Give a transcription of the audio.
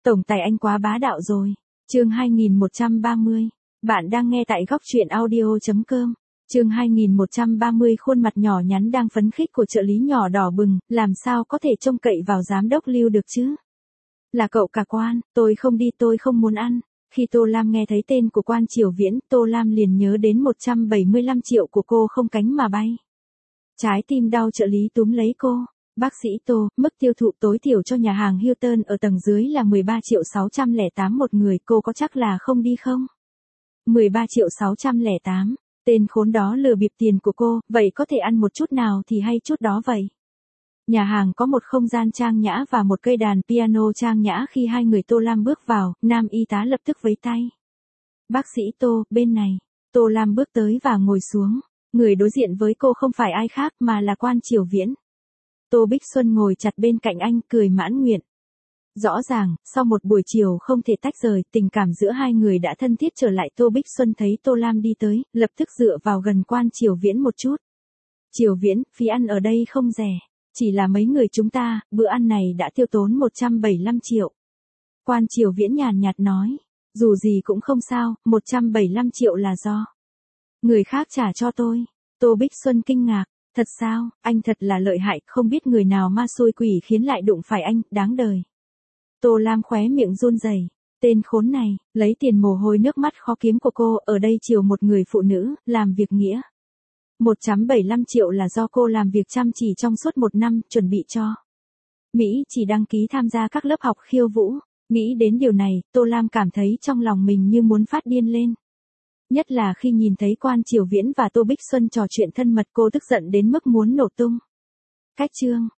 Tổng tài anh quá bá đạo rồi. Chương 2130. Bạn đang nghe tại góc truyện audio.com. Chương 2130 khuôn mặt nhỏ nhắn đang phấn khích của trợ lý nhỏ đỏ bừng, làm sao có thể trông cậy vào giám đốc Lưu được chứ? Là cậu cả Quan, tôi không đi, tôi không muốn ăn. Khi Tô Lam nghe thấy tên của Quan Triều Viễn, Tô Lam liền nhớ đến 175 triệu của cô không cánh mà bay. Trái tim đau, trợ lý túm lấy cô. Bác sĩ Tô, mức tiêu thụ tối thiểu cho nhà hàng Hilton ở tầng dưới là 13.608 một người, cô có chắc là không đi không? 13.608, tên khốn đó lừa bịp tiền của cô, vậy có thể ăn một chút nào thì hay chút đó vậy. Nhà hàng có một không gian trang nhã và một cây đàn piano trang nhã. Khi hai người Tô Lam bước vào, nam y tá lập tức vẫy tay. Bác sĩ Tô, bên này. Tô Lam bước tới và ngồi xuống. Người đối diện với cô không phải ai khác mà là Quan Triều Viễn. Tô Bích Xuân ngồi chặt bên cạnh anh, cười mãn nguyện. Rõ ràng, sau một buổi chiều không thể tách rời, tình cảm giữa hai người đã thân thiết trở lại. Tô Bích Xuân thấy Tô Lam đi tới, lập tức dựa vào gần Quan Triều Viễn một chút. Triều Viễn, phí ăn ở đây không rẻ. Chỉ là mấy người chúng ta, bữa ăn này đã tiêu tốn 175 triệu. Quan Triều Viễn nhàn nhạt nói. Dù gì cũng không sao, 175 triệu là do người khác trả cho tôi. Tô Bích Xuân kinh ngạc. Thật sao, anh thật là lợi hại, không biết người nào ma xui quỷ khiến lại đụng phải anh, đáng đời. Tô Lam khóe miệng run rẩy. Tên khốn này, lấy tiền mồ hôi nước mắt khó kiếm của cô ở đây chiều một người phụ nữ, làm việc nghĩa. 175 triệu là do cô làm việc chăm chỉ trong suốt một năm, chuẩn bị cho Mỹ chỉ đăng ký tham gia các lớp học khiêu vũ. Nghĩ đến điều này, Tô Lam cảm thấy trong lòng mình như muốn phát điên lên. Nhất là khi nhìn thấy Quan Triều Viễn và Tô Bích Xuân trò chuyện thân mật, cô tức giận đến mức muốn nổ tung. Cách chương,